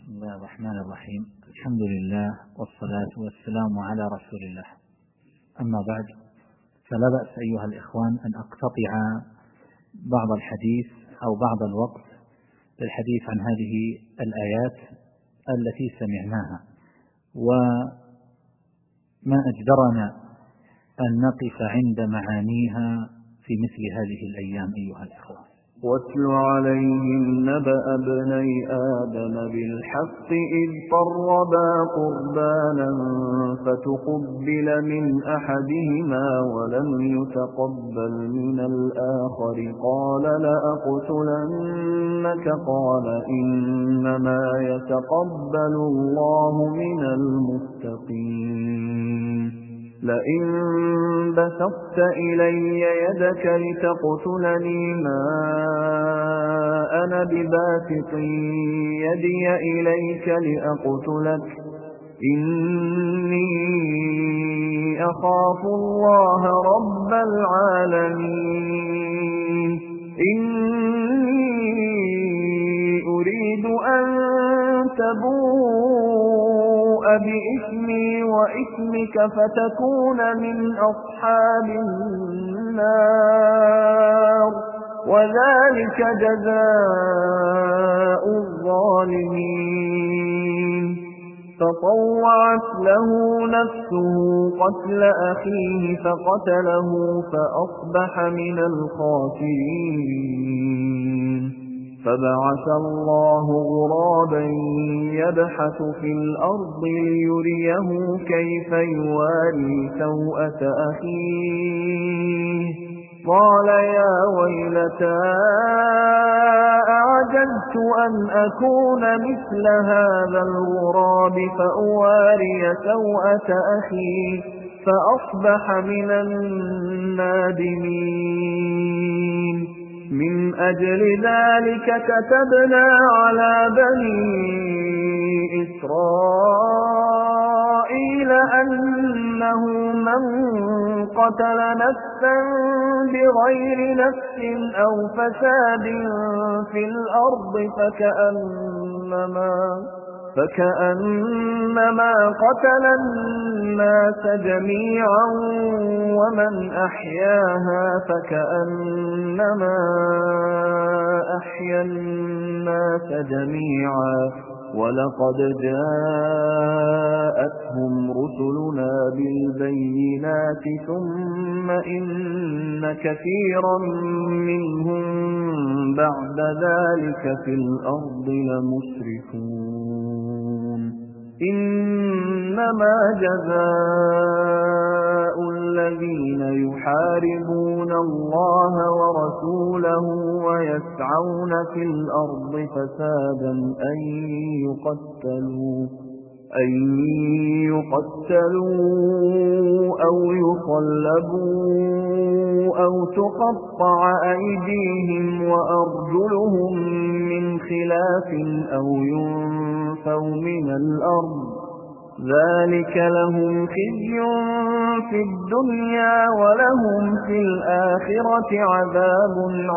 بسم الله الرحمن الرحيم. الحمد لله والصلاة والسلام على رسول الله. أما بعد، فلا بأس أيها الإخوان أن أقتطع بعض الحديث أو بعض الوقت للحديث عن هذه الآيات التي سمعناها، وما أجدرنا أن نقف عند معانيها في مثل هذه الأيام أيها الإخوان. واتل عليهم نبأ ابني آدم بالحق إذ قربا قربانا فتقبل من أحدهما ولم يتقبل من الآخر قال لأقتلنك قال إنما يتقبل الله من المتقين لئن بسطت إلي يدك لتقتلني ما أنا بباسط يدي إليك لأقتلك إني أخاف الله رب العالمين إني أريد أن تبوء بإثمي وإثمك فتكون من أصحاب النار وذلك جزاء الظالمين فطوعت له نفسه قتل أخيه فقتله فأصبح من الخاسرين فبعث الله غرابا يبحث في الأرض ليريه كيف يواري سوءة أخيه قال يا ويلتى أعجزت أن أكون مثل هذا الغراب فأواري سوءة أخي فأصبح من النادمين من أجل ذلك كتبنا على بني إسرائيل أنه من قتل نفسا بغير نفس أو فساد في الأرض فكأنما قتل الناس جميعا ومن أحياها فكأنما أحيا الناس جميعا ولقد جاءتهم رسلنا بالبينات ثم إن كثيرا منهم بعد ذلك في الأرض لمسرفون إنما جزاء الذين يحاربون الله ورسوله ويسعون في الأرض فسادا أن يقتلوا أو يصلبوا أو تقطع أيديهم وأرجلهم من خلاف أو ينفوا من الأرض ذلك لهم خزي في الدنيا ولهم في الآخرة عذاب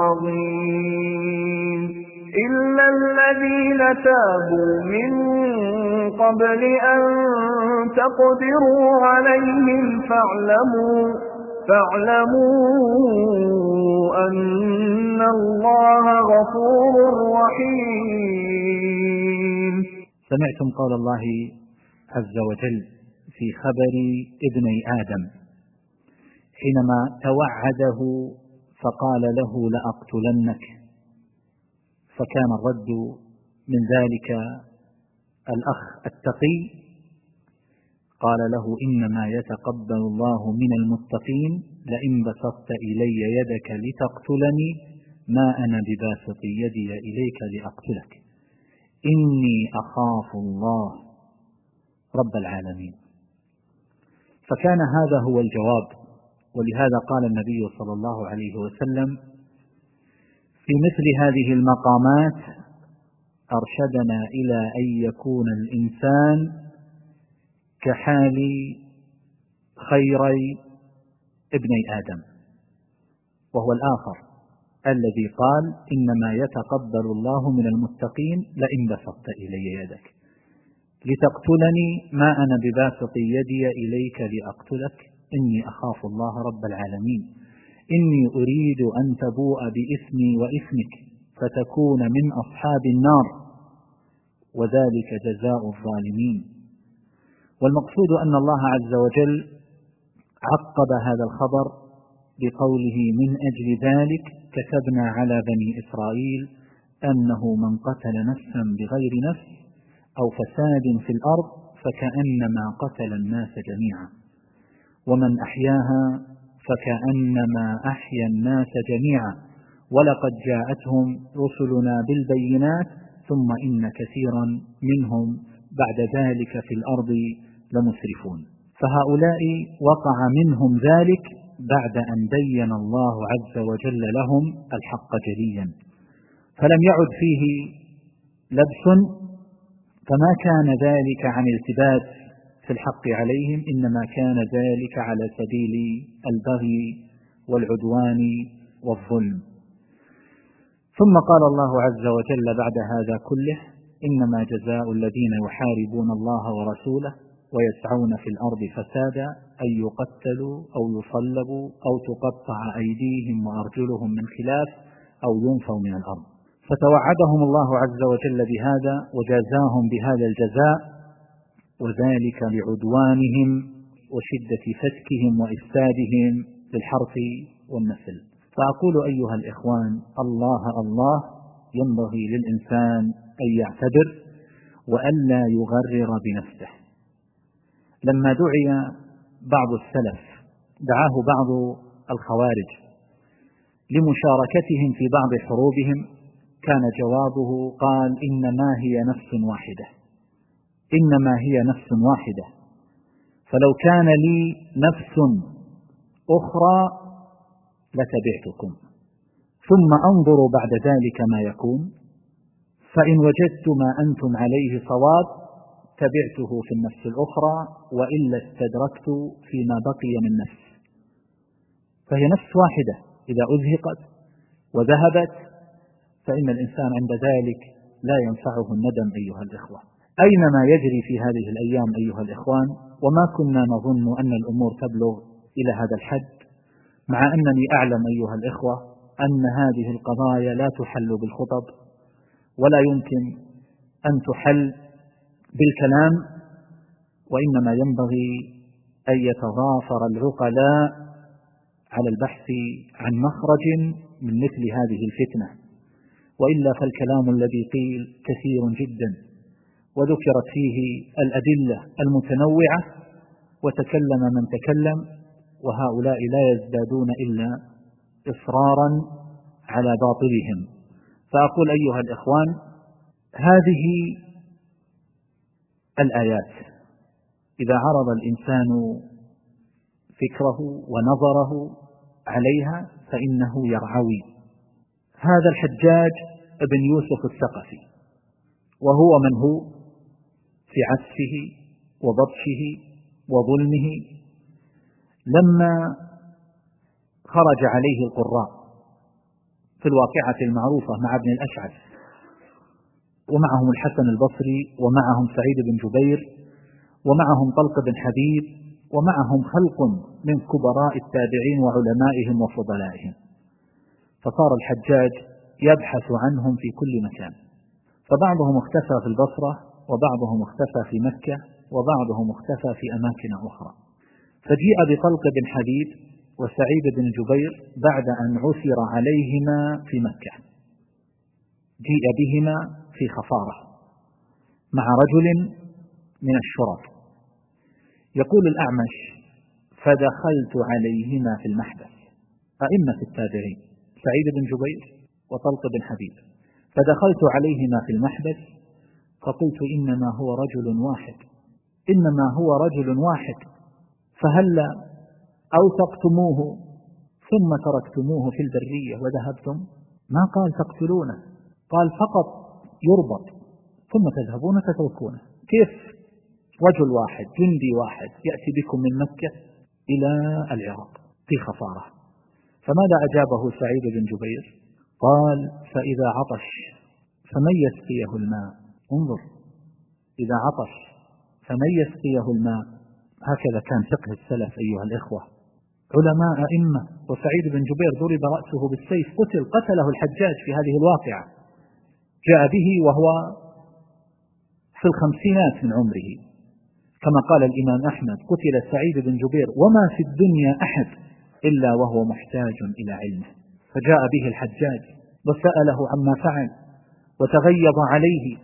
عظيم إلا الذين تابوا من قبل أن تقدروا عليهم فاعلموا أن الله غفور رحيم. سمعتم قول الله عز وجل في خبر ابني آدم حينما توعده فقال له لأقتلنك، فكان الرد من ذلك الأخ التقي قال له إنما يتقبل الله من المتقين لئن بسطت إلي يدك لتقتلني ما أنا بباسط يدي إليك لأقتلك إني أخاف الله رب العالمين. فكان هذا هو الجواب، ولهذا قال النبي صلى الله عليه وسلم في مثل هذه المقامات أرشدنا إلى أن يكون الإنسان كحال خيري ابني آدم، وهو الآخر الذي قال إنما يتقبل الله من المتقين لئن بسطت إلي يدك. لتقتلني ما أنا بباسط يدي إليك لأقتلك إني أخاف الله رب العالمين إني أريد أن تبوء بإثمي وإثمك فتكون من أصحاب النار وذلك جزاء الظالمين. والمقصود أن الله عز وجل عقب هذا الخبر بقوله من أجل ذلك كتبنا على بني إسرائيل أنه من قتل نفسا بغير نفس أو فساد في الأرض فكأنما قتل الناس جميعا ومن أحياها فكأنما أحيا الناس جميعا ولقد جاءتهم رسلنا بالبينات ثم إن كثيرا منهم بعد ذلك في الأرض لمسرفون. فهؤلاء وقع منهم ذلك بعد أن بين الله عز وجل لهم الحق جليا، فلم يعد فيه لبس، فما كان ذلك عن التباس في الحق عليهم، إنما كان ذلك على سبيل البغي والعدوان والظلم. ثم قال الله عز وجل بعد هذا كله إنما جزاء الذين يحاربون الله ورسوله ويسعون في الأرض فسادا أن يقتلوا أو يصلبوا أو تقطع أيديهم وأرجلهم من خلاف أو ينفوا من الأرض. فتوعدهم الله عز وجل بهذا وجازاهم بهذا الجزاء، وذلك لعدوانهم وشدة فتكهم وإفسادهم للحرث والنسل. فأقول أيها الإخوان الله الله ينبغي للإنسان أن يعتبر وألا يغرر بنفسه. لما دعي بعض السلف دعاه بعض الخوارج لمشاركتهم في بعض حروبهم، كان جوابه قال إنما هي نفس واحدة، إنما هي نفس واحدة، فلو كان لي نفس أخرى لتبعتكم ثم أنظر بعد ذلك ما يكون، فإن وجدت ما أنتم عليه صواب تبعته في النفس الأخرى وإلا استدركت فيما بقي من نفس. فهي نفس واحدة إذا أزهقت وذهبت فإن الإنسان عند ذلك لا ينفعه الندم أيها الإخوة. أين ما يجري في هذه الأيام أيها الإخوان، وما كنا نظن أن الأمور تبلغ إلى هذا الحد، مع أنني أعلم أيها الإخوة أن هذه القضايا لا تحل بالخطب ولا يمكن أن تحل بالكلام، وإنما ينبغي أن يتضافر العقلاء على البحث عن مخرج من مثل هذه الفتنة، وإلا فالكلام الذي قيل كثير جدا وذكرت فيه الأدلة المتنوعة وتكلم من تكلم، وهؤلاء لا يزدادون إلا إصرارا على باطلهم. فأقول أيها الإخوان هذه الآيات إذا عرض الإنسان فكره ونظره عليها فإنه يرعوي. هذا الحجاج ابن يوسف الثقفي وهو من هو في عسفه وبطشه وظلمه، لما خرج عليه القراء في الواقعة المعروفة مع ابن الأشعث ومعهم الحسن البصري ومعهم سعيد بن جبير ومعهم طلق بن حبيب ومعهم خلق من كبراء التابعين وعلمائهم وفضلائهم، فصار الحجاج يبحث عنهم في كل مكان، فبعضهم اختفى في البصرة وبعضهم اختفى في مكة وبعضهم اختفى في أماكن أخرى. فجيء بطلق بن حبيب وسعيد بن جبير بعد أن عثر عليهما في مكة، جيء بهما في خفارة مع رجل من الشرط. يقول الأعمش فدخلت عليهما في المحبس، أئمة التابعين سعيد بن جبير وطلق بن حبيب، فدخلت عليهما في المحبس فقلت إنما هو رجل واحد، إنما هو رجل واحد، فهلا أوثقتموه ثم تركتموه في البرية وذهبتم؟ ما قال تقتلونه، قال فقط يربط ثم تذهبون تتركونه. كيف رجل واحد جندي واحد يأتي بكم من مكة إلى العراق في خفارة؟ فماذا أجابه سعيد بن جبير؟ قال فإذا عطش فمن يسقيه الماء؟ انظر، إذا عطش فمن يسقيه الماء. هكذا كان فقه السلف أيها الإخوة، علماء أئمة. وسعيد بن جبير ضرب رأسه بالسيف قتله الحجاج في هذه الواقعة، جاء به وهو في 50 من عمره، كما قال الإمام أحمد: قتل سعيد بن جبير وما في الدنيا أحد إلا وهو محتاج إلى علمه. فجاء به الحجاج وسأله عما فعل وتغيظ عليه،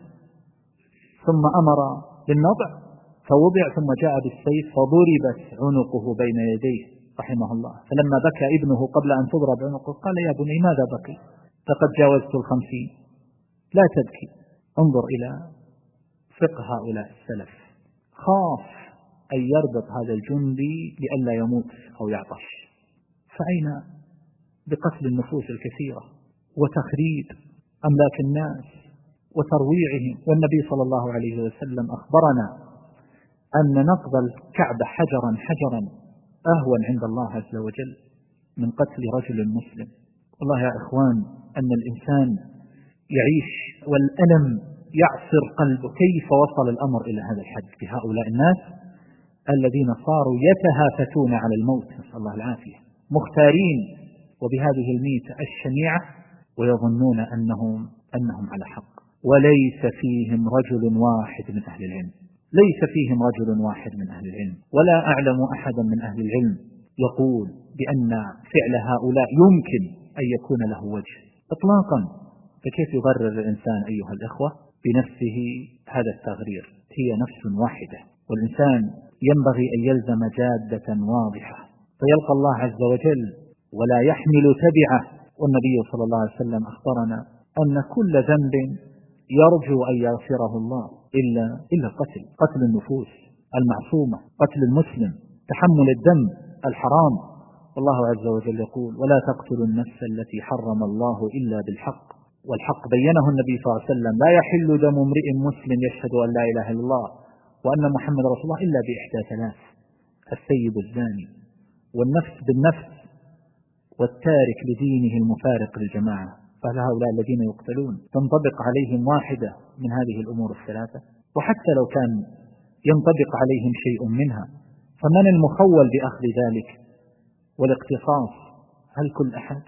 ثم أمر بالنضع فوضع، ثم جاء بالسيف فضربت عنقه بين يديه رحمه الله. فلما بكى ابنه قبل أن تضرب عنقه قال: يا بني ماذا بقي؟ لقد جاوزت 50. لا تبكي، انظر إلى فقه هؤلاء السلف. خاف أن يربط هذا الجندي لئلا يموت أو يعطش، فأين بقتل النفوس الكثيرة وتخريب أملاك الناس وترويعهم. والنبي صلى الله عليه وسلم أخبرنا أن نقض الكعبة حجرا حجرا أهون عند الله عز وجل من قتل رجل مسلم. والله يا إخوان أن الإنسان يعيش والألم يعصر قلبه. كيف وصل الأمر إلى هذا الحد بهؤلاء الناس الذين صاروا يتهافتون على الموت، نسأل الله العافية، مختارين وبهذه الميتة الشنيعة، ويظنون أنهم على حق. وليس فيهم رجل واحد من أهل العلم، ليس فيهم رجل واحد من أهل العلم، ولا أعلم أحدا من أهل العلم يقول بأن فعل هؤلاء يمكن أن يكون له وجه إطلاقا. فكيف يغرر الإنسان أيها الإخوة بنفسه هذا التغرير؟ هي نفس واحدة، والإنسان ينبغي أن يلزم جادة واضحة فيلقى الله عز وجل ولا يحمل تبعه. والنبي صلى الله عليه وسلم أخبرنا أن كل ذنب يرجو أن يغفره الله إلا قتل النفوس المعصومة، قتل المسلم، تحمل الدم الحرام. والله عز وجل يقول: ولا تقتلوا النفس التي حرم الله إلا بالحق. والحق بينه النبي صلى الله عليه وسلم: لا يحل دم امرئ مسلم يشهد أن لا إله إلا الله وأن محمد رسول الله إلا بإحدى ثلاث: السيب الزاني، والنفس بالنفس، والتارك لدينه المفارق للجماعة. فهؤلاء الذين يقتلون تنطبق عليهم واحدة من هذه الأمور الثلاثة؟ وحتى لو كان ينطبق عليهم شيء منها، فمن المخول بأخذ ذلك والاقتصاص؟ هل كل أحد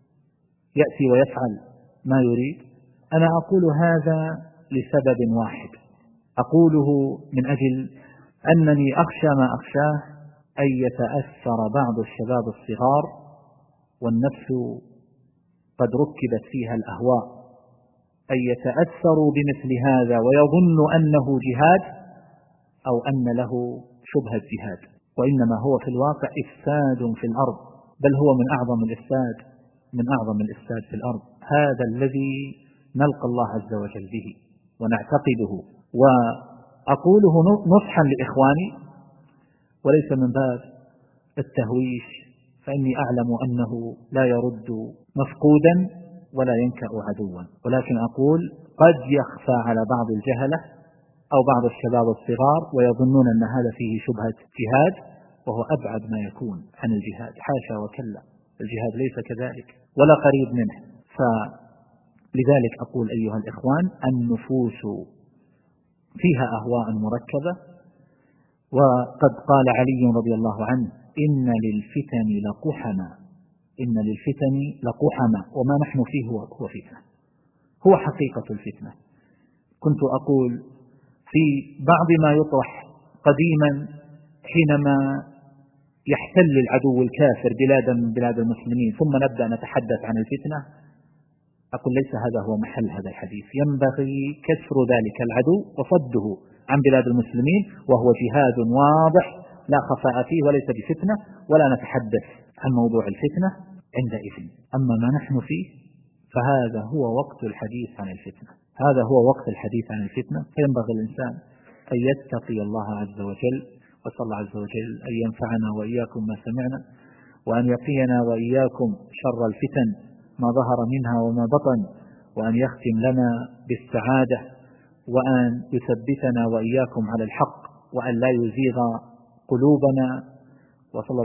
يأتي ويفعل ما يريد؟ أنا أقول هذا لسبب واحد، أقوله من أجل أنني أخشى ما أخشاه، أن يتأثر بعض الشباب الصغار والنفس قد ركبت فيها الأهواء، أن يتأثروا بمثل هذا ويظن أنه جهاد أو أن له شبهة جهاد، وإنما هو في الواقع إفساد في الأرض، بل هو من أعظم الإفساد في الأرض. هذا الذي نلقى الله عز وجل به ونعتقده. وأقوله نصحا لإخواني وليس من باب التهويش، فإني أعلم أنه لا يرد مفقودا ولا ينكأ عدوا، ولكن أقول قد يخفى على بعض الجهلة أو بعض الشباب الصغار ويظنون أن هذا فيه شبهة جهاد، وهو أبعد ما يكون عن الجهاد، حاشا وكلا، الجهاد ليس كذلك ولا قريب منه. فلذلك أقول أيها الإخوان: النفوس فيها أهواء مركبة، وقد قال علي رضي الله عنه: إن للفتن لقحما، وما نحن فيه هو فتنة، هو حقيقة الفتنة. كنت أقول في بعض ما يطرح قديما حينما يحتل العدو الكافر بلادا من بلاد المسلمين ثم نبدأ نتحدث عن الفتنة، أقول ليس هذا هو محل هذا الحديث، ينبغي كسر ذلك العدو وصده عن بلاد المسلمين، وهو جهاد واضح لا خفاء فيه وليس بفتنة، ولا نتحدث عن موضوع الفتنة عندئذ. أما ما نحن فيه فهذا هو وقت الحديث عن الفتنة، هذا هو وقت الحديث عن الفتنة. فينبغي الإنسان أن يتقي الله عز وجل، وصلى الله عز وجل أن ينفعنا وإياكم ما سمعنا، وأن يقينا وإياكم شر الفتن ما ظهر منها وما بطن، وأن يختم لنا بالسعادة، وأن يثبتنا وإياكم على الحق، وأن لا يزيغ قلوبنا. وصلى